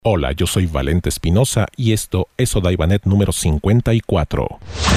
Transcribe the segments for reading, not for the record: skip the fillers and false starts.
Hola, yo soy Valente Espinosa y esto es Odaibanet número 54.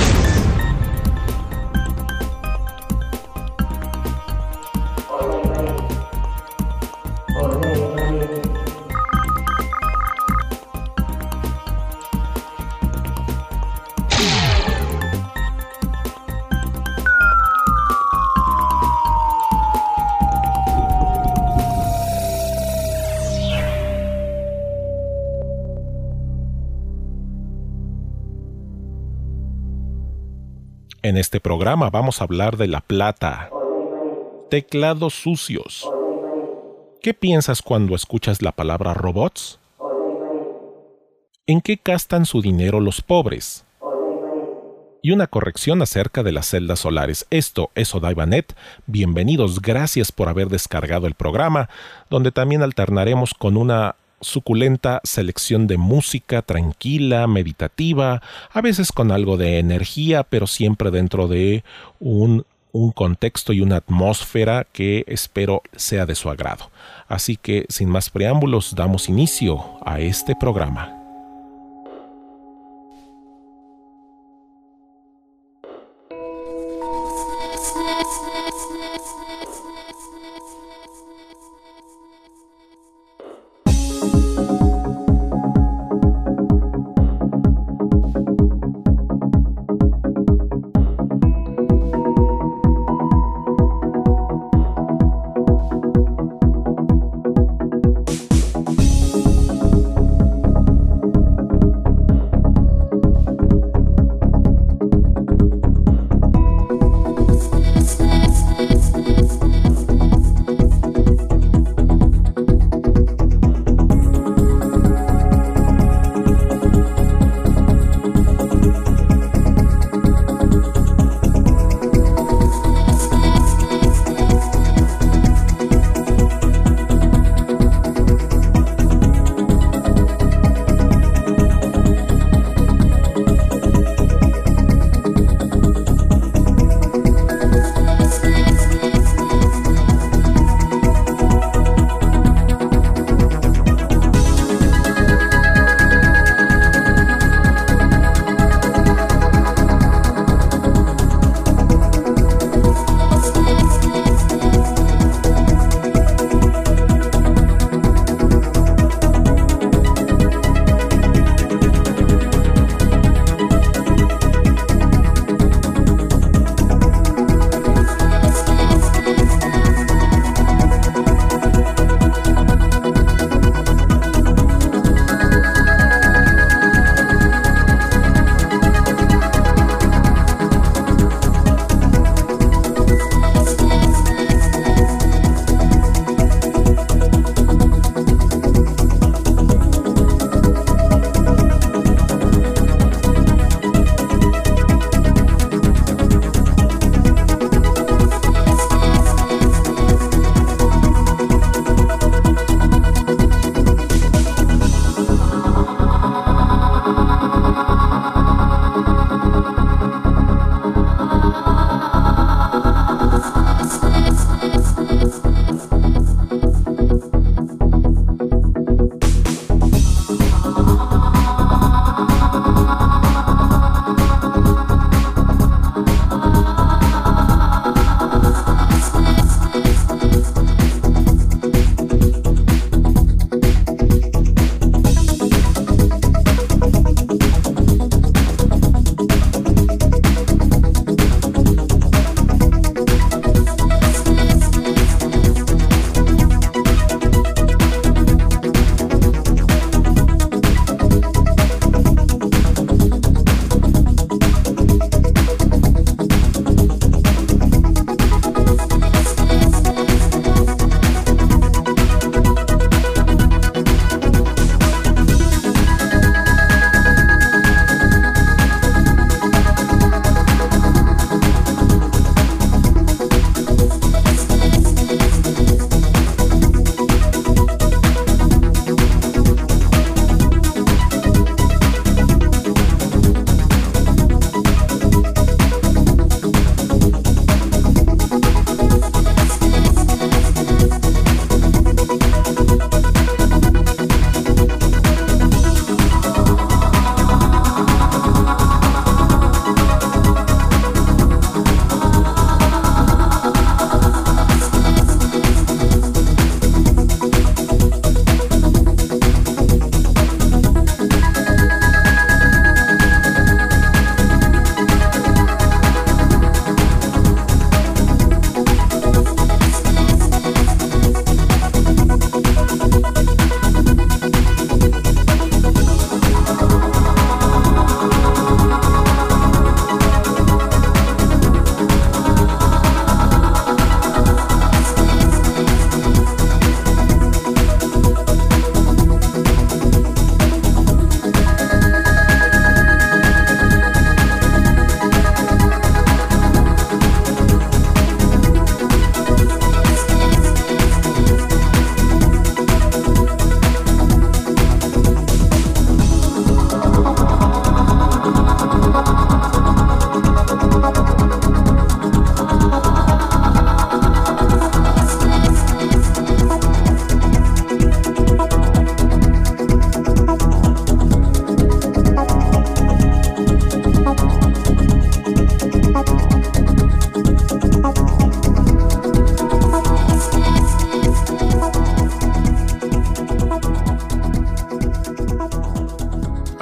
En este programa vamos a hablar de la plata. Teclados sucios. ¿Qué piensas cuando escuchas la palabra robots? ¿En qué gastan su dinero los pobres? Y una corrección acerca de las celdas solares. Esto es Odaibanet. Bienvenidos, gracias por haber descargado el programa, donde también alternaremos con una suculenta selección de música tranquila, meditativa, a veces con algo de energía, pero siempre dentro de un contexto y una atmósfera que espero sea de su agrado. Así que, sin más preámbulos, damos inicio a este programa.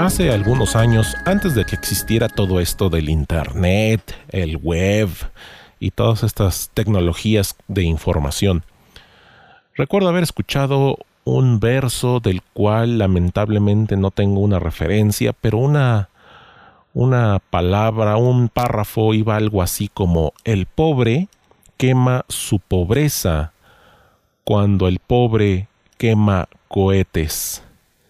Hace algunos años, antes de que existiera todo esto del internet, el web y todas estas tecnologías de información, recuerdo haber escuchado un verso del cual lamentablemente no tengo una referencia, pero una palabra, un párrafo iba algo así como: el pobre quema su pobreza cuando el pobre quema cohetes.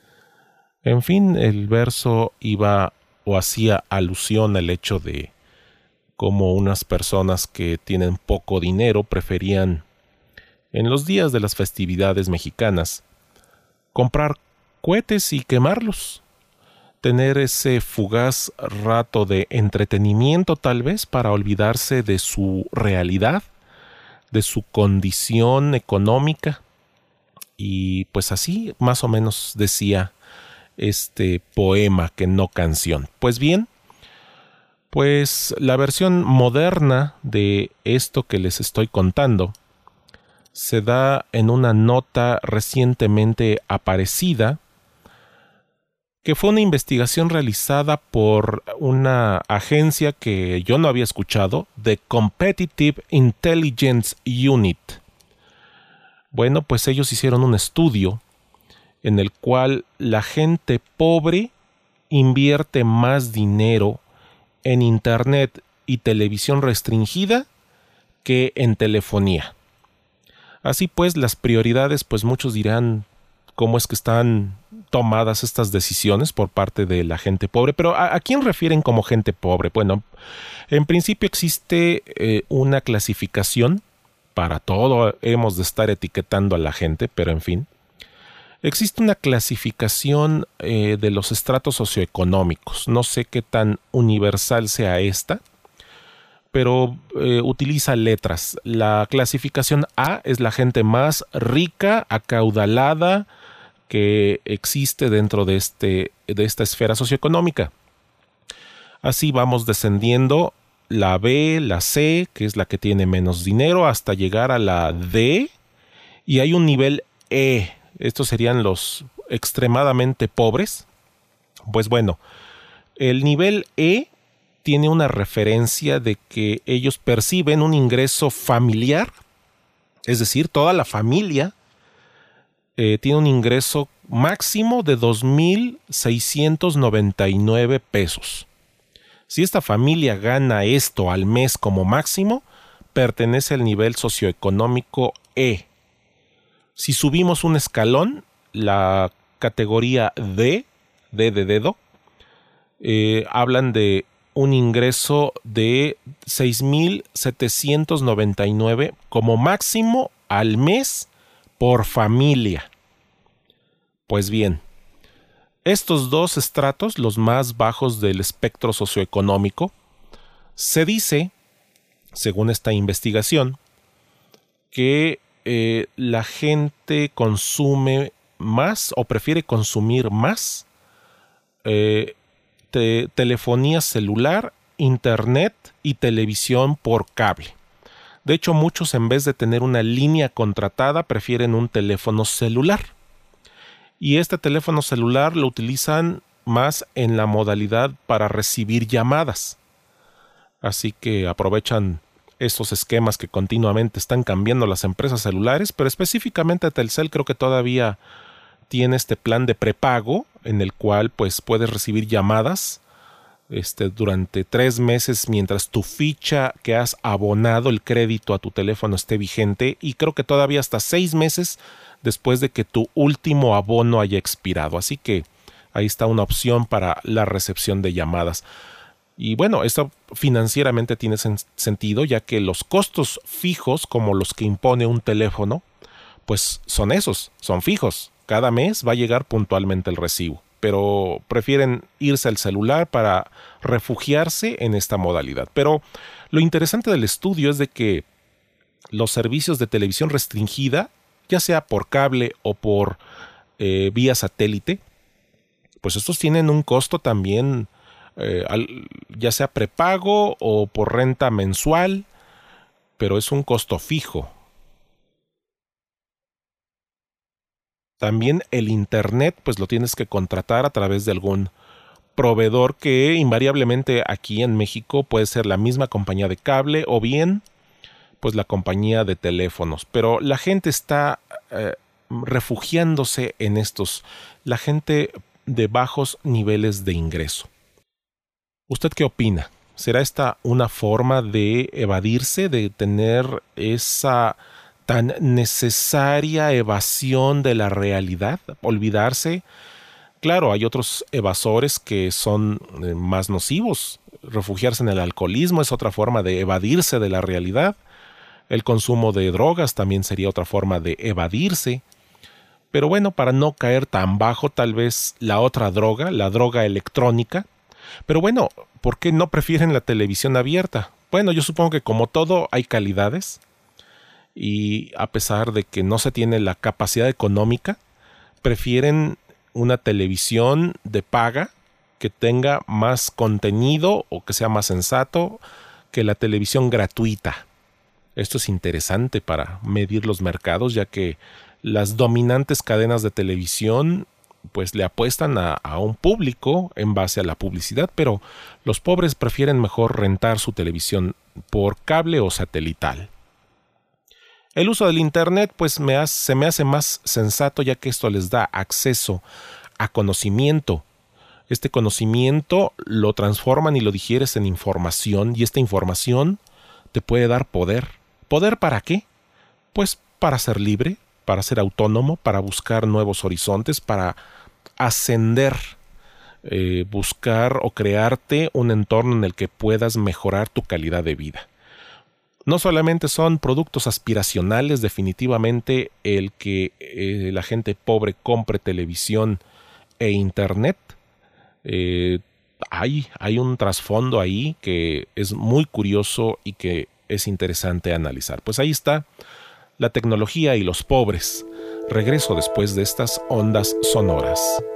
En fin, el verso iba o hacía alusión al hecho de cómo unas personas que tienen poco dinero preferían, en los días de las festividades mexicanas, comprar cohetes y quemarlos, tener ese fugaz rato de entretenimiento tal vez para olvidarse de su realidad, de su condición económica. Y pues así más o menos decía este poema, que no canción. Pues bien, pues la versión moderna de esto que les estoy contando se da en una nota recientemente aparecida, que fue una investigación realizada por una agencia que yo no había escuchado, The Competitive Intelligence Unit. Bueno, pues ellos hicieron un estudio en el cual la gente pobre invierte más dinero en internet y televisión restringida que en telefonía. Así pues, las prioridades, pues muchos dirán cómo es que están tomadas estas decisiones por parte de la gente pobre. Pero ¿a quién refieren como gente pobre? Bueno, en principio existe una clasificación. Para todo hemos de estar etiquetando a la gente, pero en fin. Existe una clasificación de los estratos socioeconómicos. No sé qué tan universal sea esta, pero utiliza letras. La clasificación A es la gente más rica, acaudalada, que existe dentro de esta esfera socioeconómica. Así vamos descendiendo: la B, la C, que es la que tiene menos dinero, hasta llegar a la D, y hay un nivel E. Estos serían los extremadamente pobres. Pues bueno, el nivel E tiene una referencia de que ellos perciben un ingreso familiar, es decir, toda la familia tiene un ingreso máximo de 2,699 pesos. Si esta familia gana esto al mes como máximo, pertenece al nivel socioeconómico E. Si subimos un escalón, la categoría D de dedo, hablan de un ingreso de 6,799 como máximo al mes por familia. Pues bien, estos dos estratos, los más bajos del espectro socioeconómico, se dice, según esta investigación, que la gente consume más o prefiere consumir más telefonía celular, internet y televisión por cable. De hecho, muchos, en vez de tener una línea contratada, prefieren un teléfono celular. Y este teléfono celular lo utilizan más en la modalidad para recibir llamadas. Así que aprovechan estos esquemas que continuamente están cambiando las empresas celulares, pero específicamente Telcel creo que todavía tiene este plan de prepago en el cual pues puedes recibir llamadas durante 3 meses mientras tu ficha que has abonado, el crédito a tu teléfono, esté vigente, y creo que todavía hasta 6 meses después de que tu último abono haya expirado. Así que ahí está una opción para la recepción de llamadas. Y bueno, esto financieramente tiene sentido, ya que los costos fijos, como los que impone un teléfono, pues son fijos. Cada mes va a llegar puntualmente el recibo, pero prefieren irse al celular para refugiarse en esta modalidad. Pero lo interesante del estudio es de que los servicios de televisión restringida, ya sea por cable o por vía satélite, pues estos tienen un costo también, ya sea prepago o por renta mensual, pero es un costo fijo. También el internet, pues lo tienes que contratar a través de algún proveedor que invariablemente aquí en México puede ser la misma compañía de cable o bien pues la compañía de teléfonos. Pero la gente está refugiándose en estos, la gente de bajos niveles de ingreso. ¿Usted qué opina? ¿Será esta una forma de evadirse, de tener esa tan necesaria evasión de la realidad? Olvidarse. Claro, hay otros evasores que son más nocivos. Refugiarse en el alcoholismo es otra forma de evadirse de la realidad. El consumo de drogas también sería otra forma de evadirse. Pero bueno, para no caer tan bajo, tal vez la otra droga, la droga electrónica. Pero bueno, ¿por qué no prefieren la televisión abierta? Bueno, yo supongo que como todo hay calidades. Y a pesar de que no se tiene la capacidad económica, prefieren una televisión de paga que tenga más contenido o que sea más sensato que la televisión gratuita. Esto es interesante para medir los mercados, ya que las dominantes cadenas de televisión pues le apuestan a un público en base a la publicidad, pero los pobres prefieren mejor rentar su televisión por cable o satelital. El uso del Internet pues se me hace más sensato, ya que esto les da acceso a conocimiento. Este conocimiento lo transforman y lo digieres en información, y esta información te puede dar poder. ¿Poder para qué? Pues para ser libre, para ser autónomo, para buscar nuevos horizontes, para ascender, buscar o crearte un entorno en el que puedas mejorar tu calidad de vida. No solamente son productos aspiracionales, definitivamente el que la gente pobre compre televisión e internet. Hay un trasfondo ahí que es muy curioso y que es interesante analizar. Pues ahí está la tecnología y los pobres. Regreso después de estas ondas sonoras.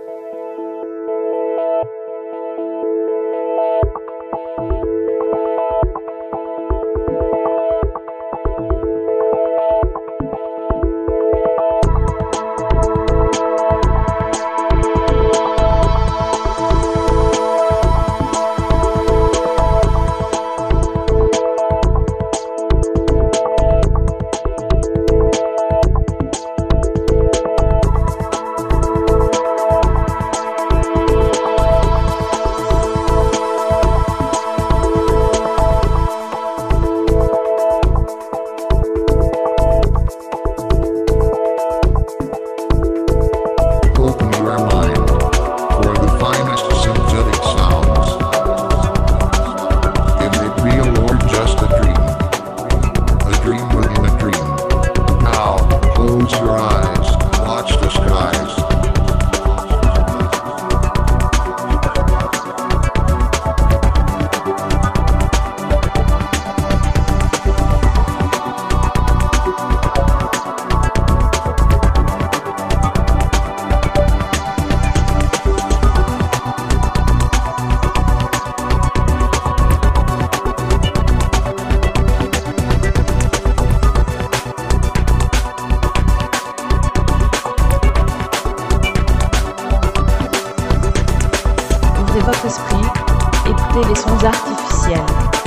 écouter les sons artificiels.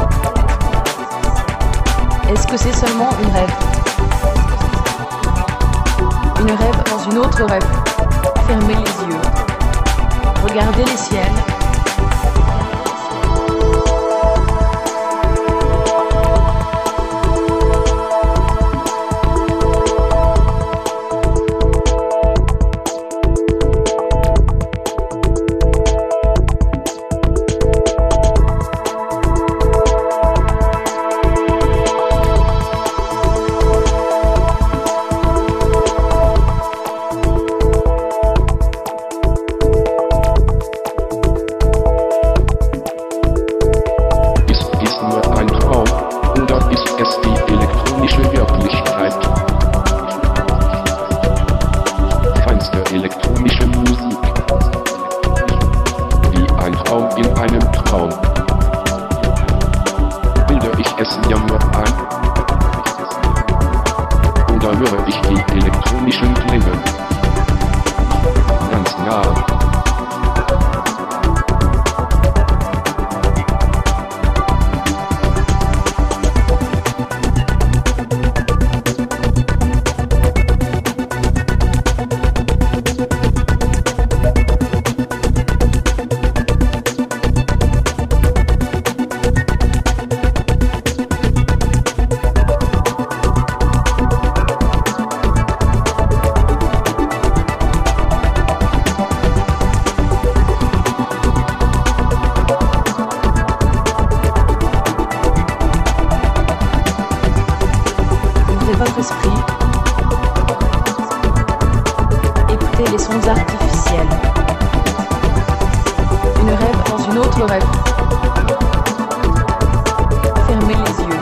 Est-ce que c'est seulement une rêve? Une rêve dans une autre rêve. Fermez les yeux. Regardez les ciels. autre rêve. Fermez les yeux.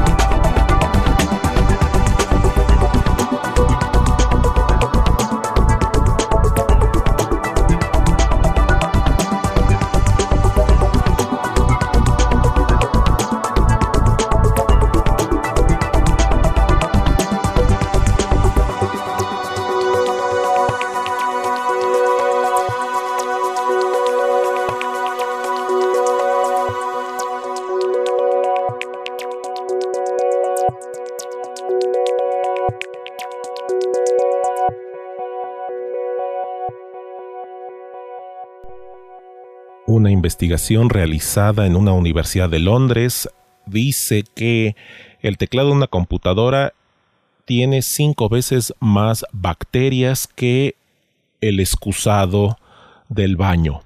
Una investigación realizada en una universidad de Londres dice que el teclado de una computadora tiene 5 veces más bacterias que el excusado del baño.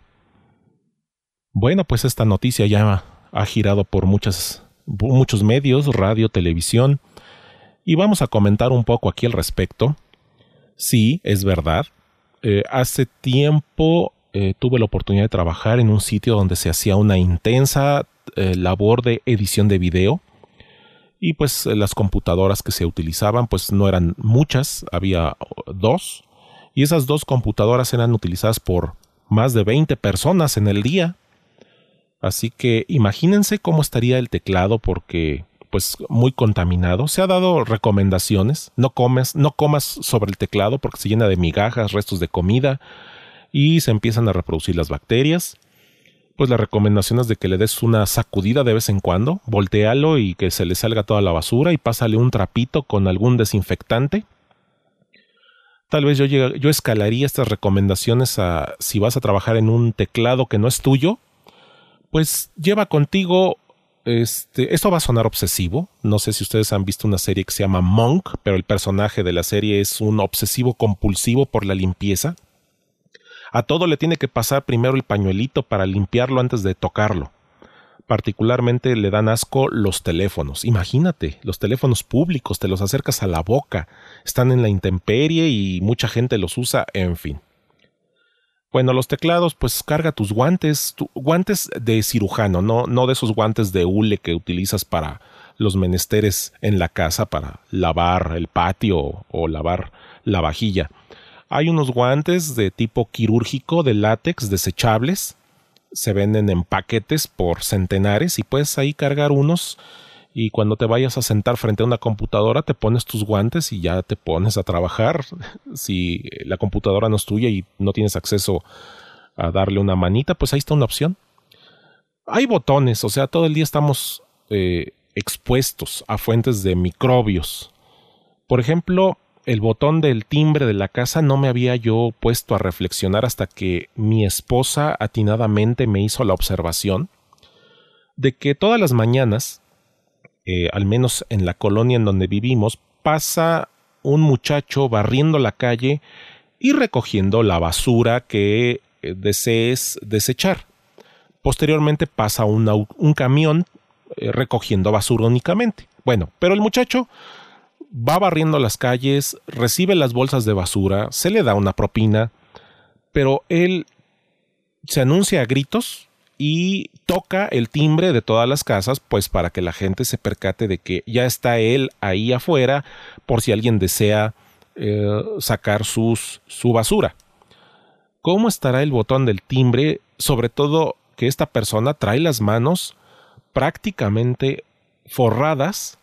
Bueno, pues esta noticia ya ha girado por muchos medios, radio, televisión, y vamos a comentar un poco aquí al respecto. Sí, es verdad. Hace tiempo tuve la oportunidad de trabajar en un sitio donde se hacía una intensa labor de edición de video, y pues las computadoras que se utilizaban pues no eran muchas, había 2, y esas 2 computadoras eran utilizadas por más de 20 personas en el día. Así que imagínense cómo estaría el teclado, porque pues muy contaminado. Se ha dado recomendaciones: no comas sobre el teclado porque se llena de migajas, restos de comida, y se empiezan a reproducir las bacterias. Pues la recomendación es de que le des una sacudida de vez en cuando, voltéalo y que se le salga toda la basura, y pásale un trapito con algún desinfectante. Tal vez yo escalaría estas recomendaciones a si vas a trabajar en un teclado que no es tuyo, pues lleva contigo, esto va a sonar obsesivo. No sé si ustedes han visto una serie que se llama Monk, pero el personaje de la serie es un obsesivo compulsivo por la limpieza. A todo le tiene que pasar primero el pañuelito para limpiarlo antes de tocarlo. Particularmente le dan asco los teléfonos. Imagínate, los teléfonos públicos, te los acercas a la boca, están en la intemperie y mucha gente los usa, en fin. Bueno, los teclados, pues carga tus guantes de cirujano, no de esos guantes de hule que utilizas para los menesteres en la casa, para lavar el patio o lavar la vajilla. Hay unos guantes de tipo quirúrgico de látex desechables. Se venden en paquetes por centenares y puedes ahí cargar unos, y cuando te vayas a sentar frente a una computadora te pones tus guantes y ya te pones a trabajar. Si la computadora no es tuya y no tienes acceso a darle una manita, pues ahí está una opción. Hay botones, o sea, todo el día estamos expuestos a fuentes de microbios. Por ejemplo, el botón del timbre de la casa no me había yo puesto a reflexionar hasta que mi esposa atinadamente me hizo la observación de que todas las mañanas, al menos en la colonia en donde vivimos, pasa un muchacho barriendo la calle y recogiendo la basura que desees desechar. Posteriormente pasa un camión recogiendo basura únicamente. Bueno, pero el muchacho va barriendo las calles, recibe las bolsas de basura, se le da una propina, pero él se anuncia a gritos y toca el timbre de todas las casas, pues para que la gente se percate de que ya está él ahí afuera por si alguien desea sacar su basura. ¿Cómo estará el botón del timbre? Sobre todo que esta persona trae las manos prácticamente forradas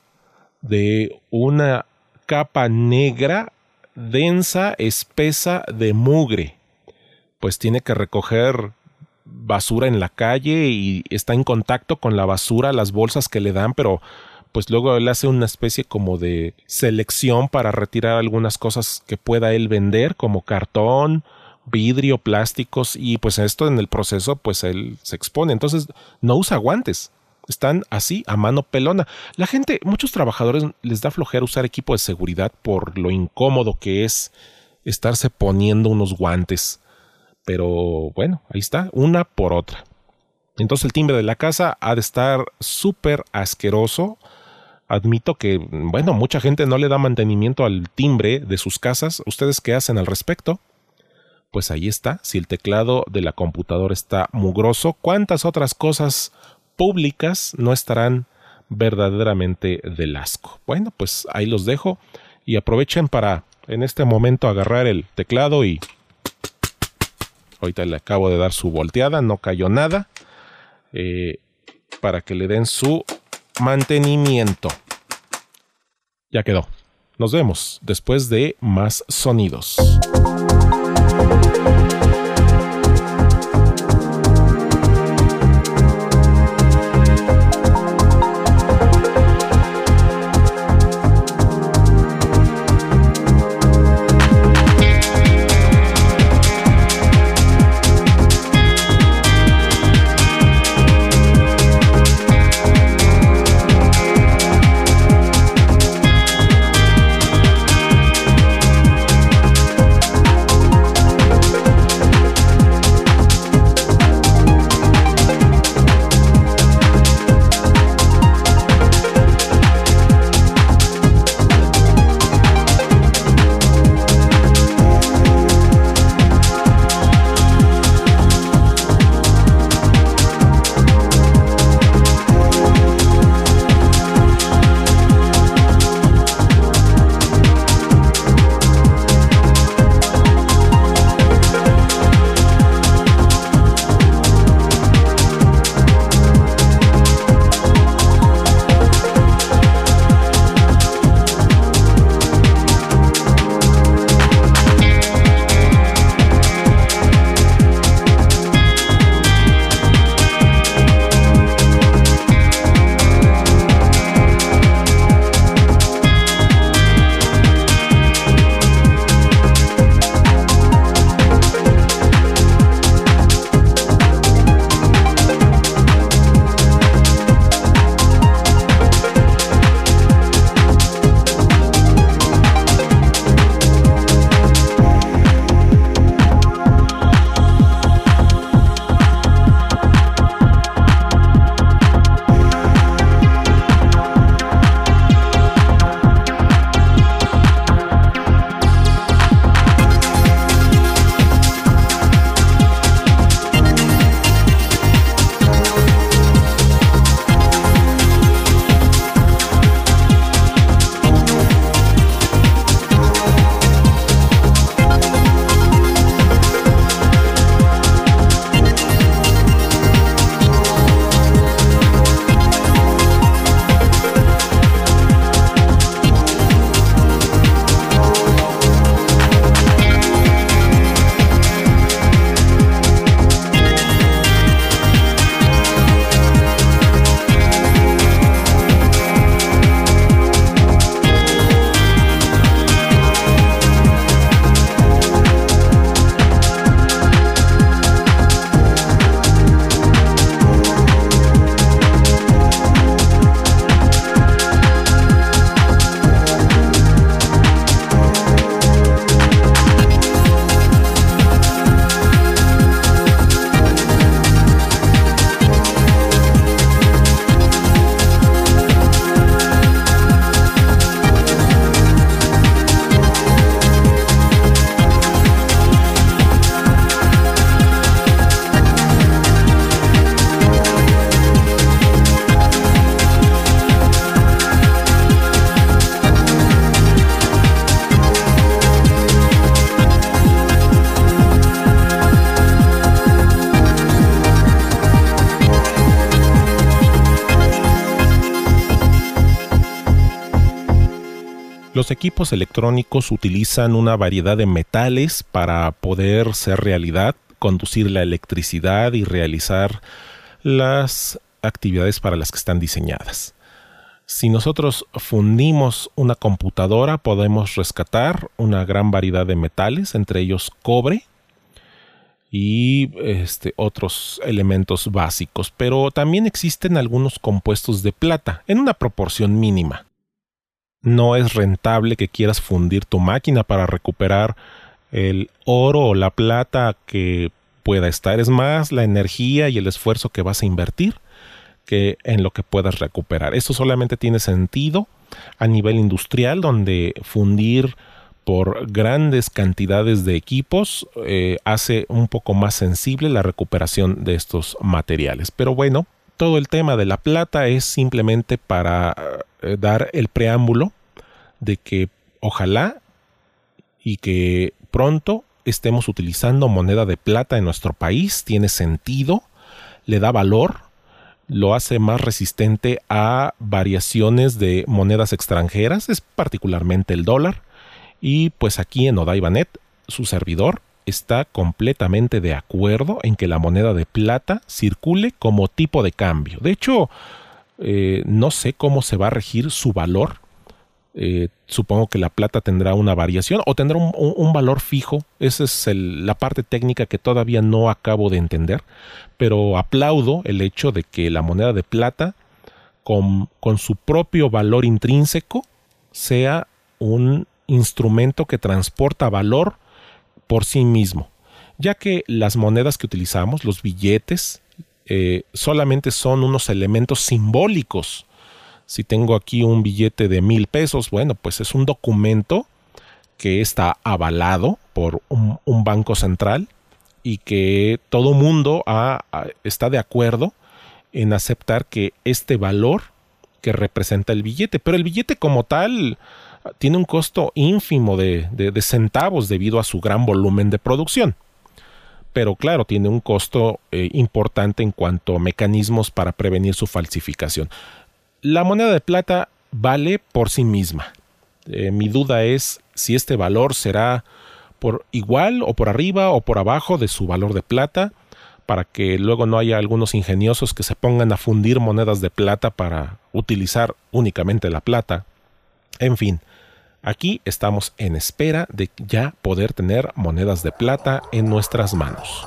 de una capa negra, densa, espesa de mugre. Pues tiene que recoger basura en la calle y está en contacto con la basura, las bolsas que le dan, pero pues luego él hace una especie como de selección para retirar algunas cosas que pueda él vender, como cartón, vidrio, plásticos, y pues esto en el proceso pues él se expone. Entonces no usa guantes. Están así, a mano pelona. La gente, muchos trabajadores les da flojera usar equipo de seguridad por lo incómodo que es estarse poniendo unos guantes. Pero bueno, ahí está, una por otra. Entonces el timbre de la casa ha de estar súper asqueroso. Admito que, bueno, mucha gente no le da mantenimiento al timbre de sus casas. ¿Ustedes qué hacen al respecto? pues ahí está. Si el teclado de la computadora está mugroso, ¿cuántas otras cosas públicas no estarán verdaderamente del asco? Bueno, pues ahí los dejo y aprovechen para en este momento agarrar el teclado y ahorita le acabo de dar su volteada, no cayó nada, para que le den su mantenimiento. Ya quedó. Nos vemos después de más sonidos. Los equipos electrónicos utilizan una variedad de metales para poder ser realidad, conducir la electricidad y realizar las actividades para las que están diseñadas. Si nosotros fundimos una computadora, podemos rescatar una gran variedad de metales, entre ellos cobre y otros elementos básicos, pero también existen algunos compuestos de plata en una proporción mínima. No es rentable que quieras fundir tu máquina para recuperar el oro o la plata que pueda estar. Es más la energía y el esfuerzo que vas a invertir que en lo que puedas recuperar. Esto solamente tiene sentido a nivel industrial, donde fundir por grandes cantidades de equipos, hace un poco más sensible la recuperación de estos materiales. Pero bueno, todo el tema de la plata es simplemente para dar el preámbulo de que ojalá y que pronto estemos utilizando moneda de plata en nuestro país. Tiene sentido, le da valor, lo hace más resistente a variaciones de monedas extranjeras, es particularmente el dólar. Y pues aquí en Odaibanet, su servidor está completamente de acuerdo en que la moneda de plata circule como tipo de cambio. De hecho, no sé cómo se va a regir su valor. Supongo que la plata tendrá una variación o tendrá un valor fijo. Esa es la parte técnica que todavía no acabo de entender. Pero aplaudo el hecho de que la moneda de plata, con su propio valor intrínseco, sea un instrumento que transporta valor por sí mismo, ya que las monedas que utilizamos, los billetes, solamente son unos elementos simbólicos. Si tengo aquí un billete de 1,000 pesos, bueno, pues es un documento que está avalado por un banco central y que todo mundo está de acuerdo en aceptar que este valor que representa el billete, pero el billete como tal tiene un costo ínfimo de centavos debido a su gran volumen de producción. Pero claro, tiene un costo importante en cuanto a mecanismos para prevenir su falsificación. La moneda de plata vale por sí misma. Mi duda es si este valor será por igual o por arriba o por abajo de su valor de plata, para que luego no haya algunos ingeniosos que se pongan a fundir monedas de plata para utilizar únicamente la plata. En fin, aquí estamos en espera de ya poder tener monedas de plata en nuestras manos.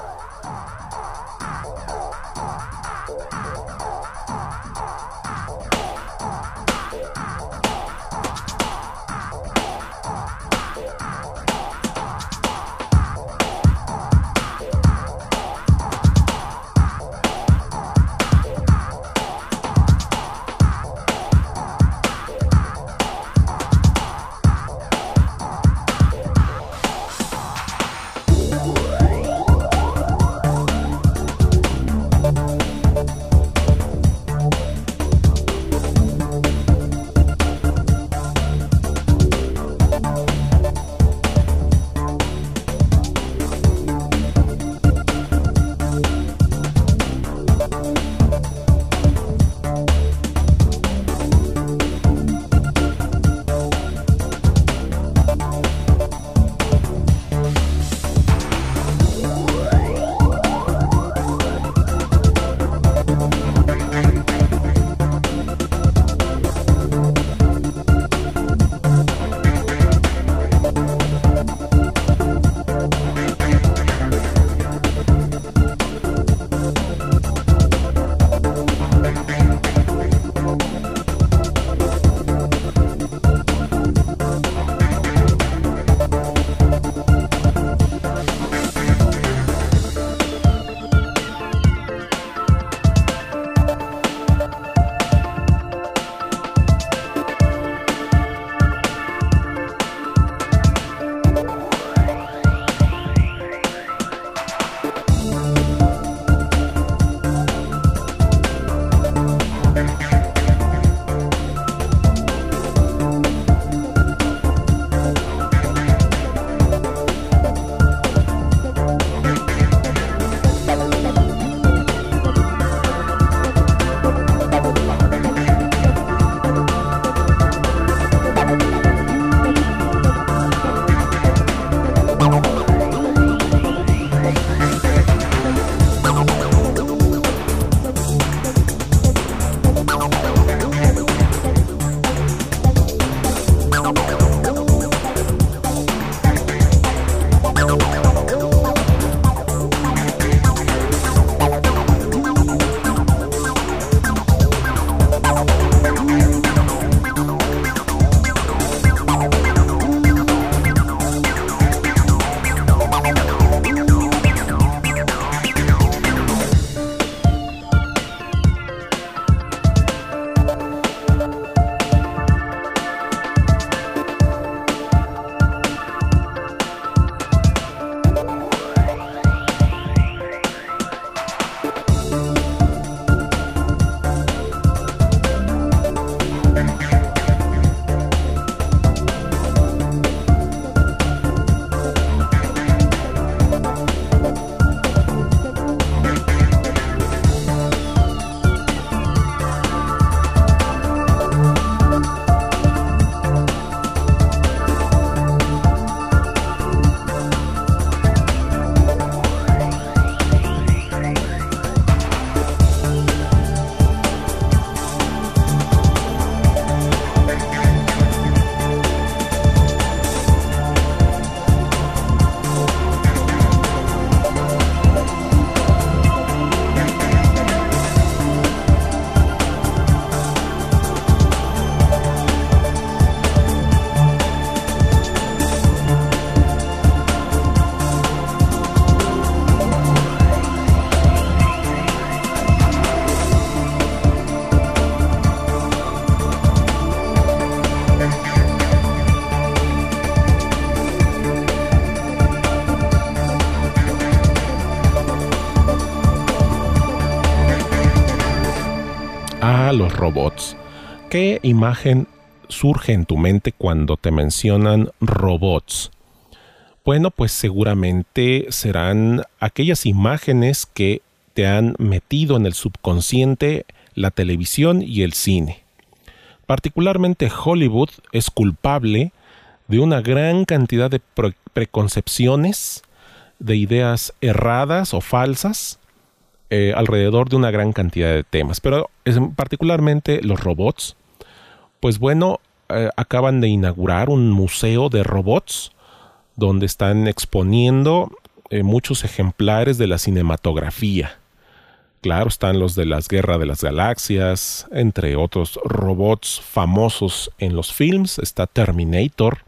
los robots. ¿Qué imagen surge en tu mente cuando te mencionan robots? Bueno, pues seguramente serán aquellas imágenes que te han metido en el subconsciente la televisión y el cine. Particularmente Hollywood es culpable de una gran cantidad de preconcepciones, de ideas erradas o falsas alrededor de una gran cantidad de temas. Pero particularmente los robots, pues bueno, acaban de inaugurar un museo de robots donde están exponiendo muchos ejemplares de la cinematografía. Claro, están los de las Guerras de las Galaxias, entre otros robots famosos en los films. Está Terminator.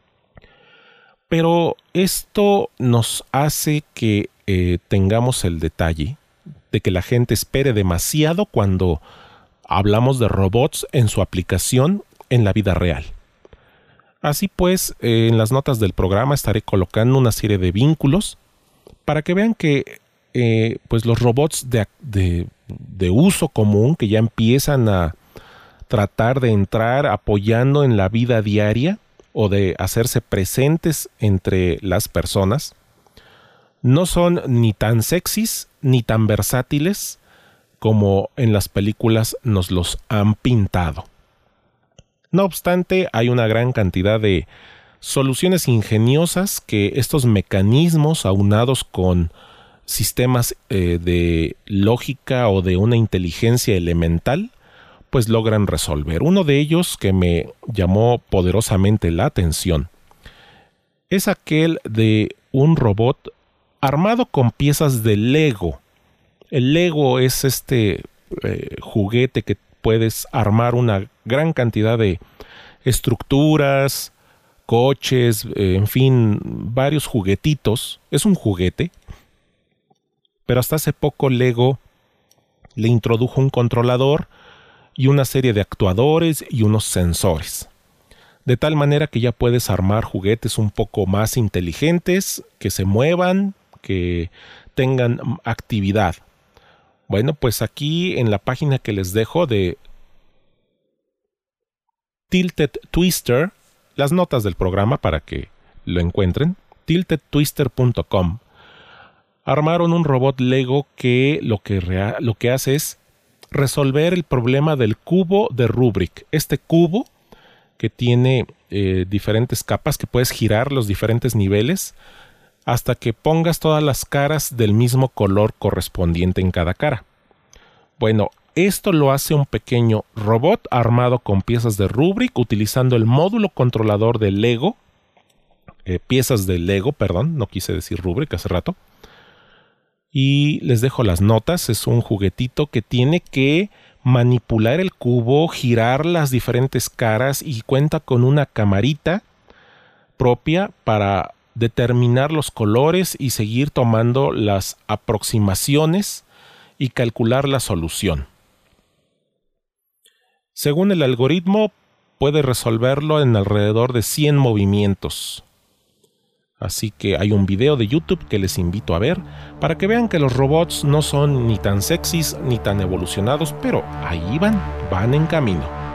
Pero esto nos hace que tengamos el detalle de que la gente espere demasiado cuando hablamos de robots en su aplicación en la vida real. Así pues, en las notas del programa estaré colocando una serie de vínculos para que vean que pues los robots de uso común que ya empiezan a tratar de entrar apoyando en la vida diaria o de hacerse presentes entre las personas, no son ni tan sexys ni tan versátiles como en las películas nos los han pintado. No obstante, hay una gran cantidad de soluciones ingeniosas que estos mecanismos aunados con sistemas de lógica o de una inteligencia elemental pues logran resolver. Uno de ellos que me llamó poderosamente la atención es aquel de un robot armado con piezas de Lego. El Lego es este juguete que puedes armar una gran cantidad de estructuras, coches, en fin, varios juguetitos. Es un juguete, pero hasta hace poco Lego le introdujo un controlador y una serie de actuadores y unos sensores. De tal manera que ya puedes armar juguetes un poco más inteligentes, que se muevan, que tengan actividad. Bueno, pues aquí en la página que les dejo de Tilted Twister, las notas del programa para que lo encuentren, tiltedtwister.com, armaron un robot Lego que lo que hace es resolver el problema del cubo de Rubik. Este cubo que tiene diferentes capas que puedes girar los diferentes niveles hasta que pongas todas las caras del mismo color correspondiente en cada cara. Bueno, esto lo hace un pequeño robot armado con piezas de Rubik utilizando el módulo controlador de Lego, piezas de Lego, perdón, no quise decir Rubik hace rato. Y les dejo las notas. Es un juguetito que tiene que manipular el cubo, girar las diferentes caras y cuenta con una camarita propia para determinar los colores y seguir tomando las aproximaciones y calcular la solución. Según el algoritmo, puede resolverlo en alrededor de 100 movimientos. Así que hay un video de YouTube que les invito a ver para que vean que los robots no son ni tan sexys ni tan evolucionados, pero ahí van en camino.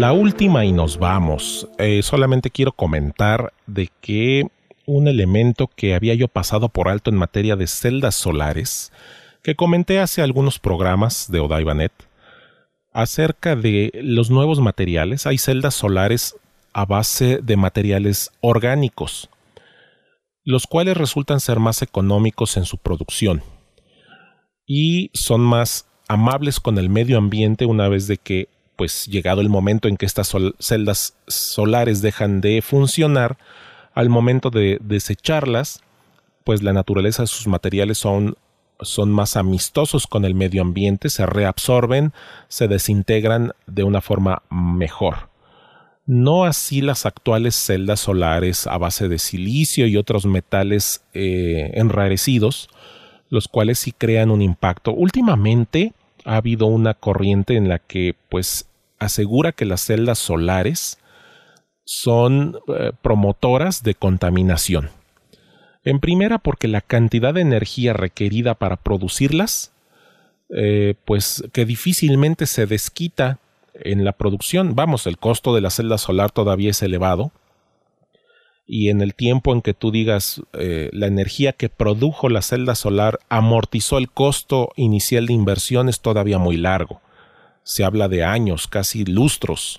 La última y nos vamos. Solamente quiero comentar de que un elemento que había yo pasado por alto en materia de celdas solares, que comenté hace algunos programas de OdaibaNet, acerca de los nuevos materiales. Hay celdas solares a base de materiales orgánicos, los cuales resultan ser más económicos en su producción y son más amables con el medio ambiente una vez de que, pues llegado el momento en que estas celdas solares dejan de funcionar, al momento de desecharlas, pues la naturaleza de sus materiales son más amistosos con el medio ambiente, se reabsorben, se desintegran de una forma mejor. No así las actuales celdas solares a base de silicio y otros metales enrarecidos, los cuales sí crean un impacto. Últimamente ha habido una corriente en la que pues asegura que las celdas solares son promotoras de contaminación. En primera, porque la cantidad de energía requerida para producirlas, pues que difícilmente se desquita en la producción. Vamos, el costo de la celda solar todavía es elevado. Y en el tiempo en que tú digas la energía que produjo la celda solar amortizó el costo inicial de inversión, es todavía muy largo. Se habla de años, casi lustros.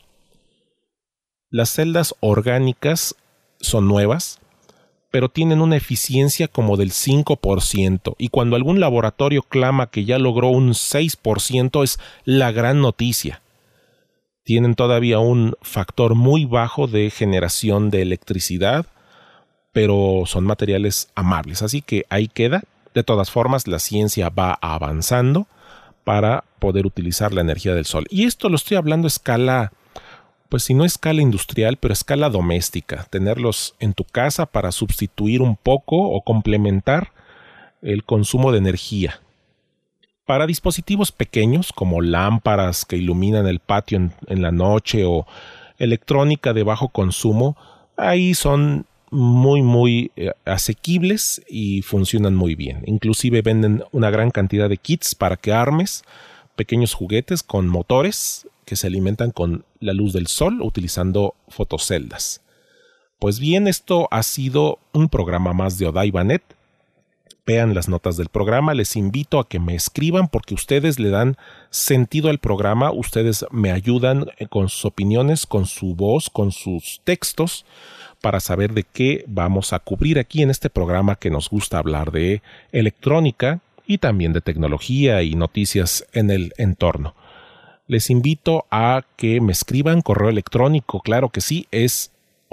Las celdas orgánicas son nuevas, pero tienen una eficiencia como del 5%, y cuando algún laboratorio clama que ya logró un 6% es la gran noticia. Tienen todavía un factor muy bajo de generación de electricidad, pero son materiales amables, así que ahí queda. De todas formas, la ciencia va avanzando para poder utilizar la energía del sol. Y esto lo estoy hablando a escala, pues si no a escala industrial, pero a escala doméstica. Tenerlos en tu casa para sustituir un poco o complementar el consumo de energía. Para dispositivos pequeños como lámparas que iluminan el patio en la noche o electrónica de bajo consumo, ahí son muy asequibles y funcionan muy bien. Inclusive venden una gran cantidad de kits para que armes pequeños juguetes con motores que se alimentan con la luz del sol utilizando fotoceldas. Pues bien, esto ha sido un programa más de OdaibaNet. Vean las notas del programa, les invito a que me escriban porque ustedes le dan sentido al programa, ustedes me ayudan con sus opiniones, con su voz, con sus textos, para saber de qué vamos a cubrir aquí en este programa que nos gusta hablar de electrónica y también de tecnología y noticias en el entorno. Les invito a que me escriban correo electrónico, claro que sí, es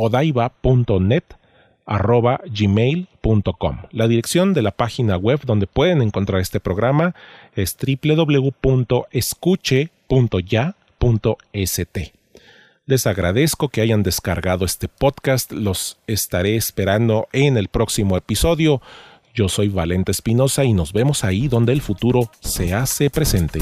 odaiba.net@gmail.com. La dirección de la página web donde pueden encontrar este programa es www.escuche.ya.st. Les agradezco que hayan descargado este podcast, los estaré esperando en el próximo episodio. Yo soy Valente Espinosa y nos vemos ahí donde el futuro se hace presente.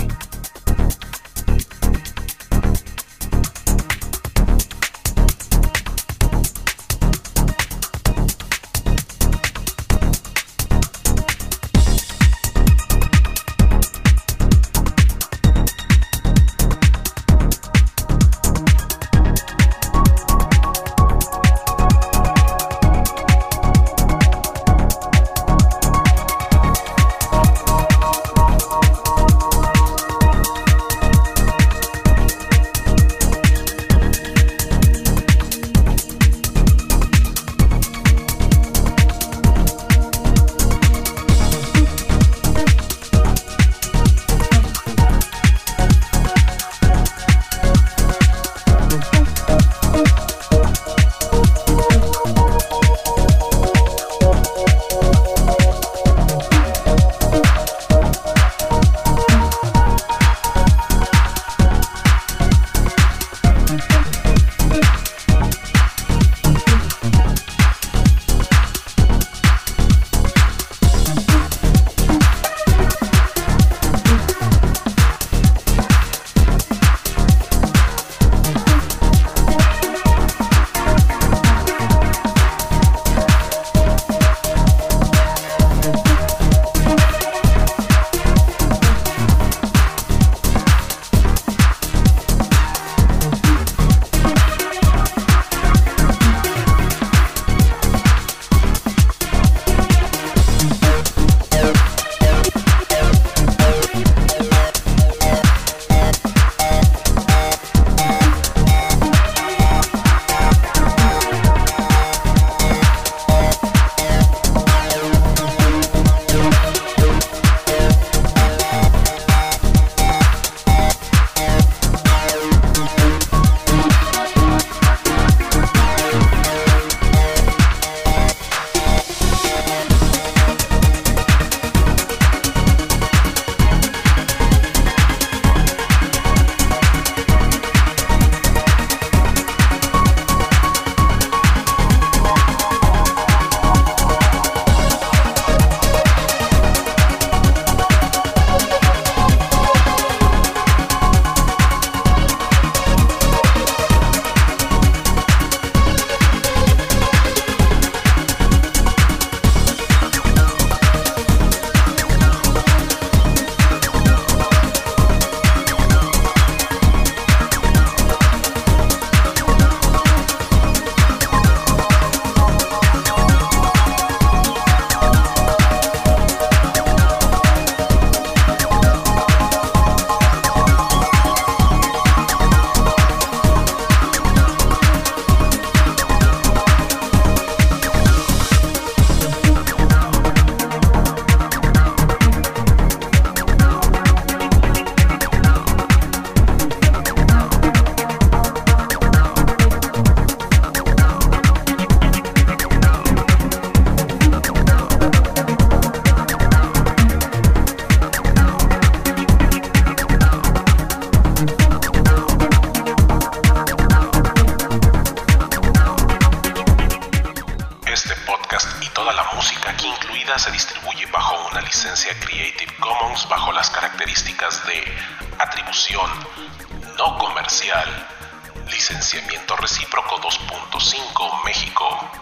música se distribuye bajo una licencia Creative Commons bajo las características de atribución no comercial, licenciamiento recíproco 2.5 México.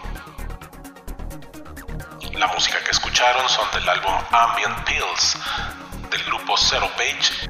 La música que escucharon son del álbum Ambient Pills del grupo Zero Page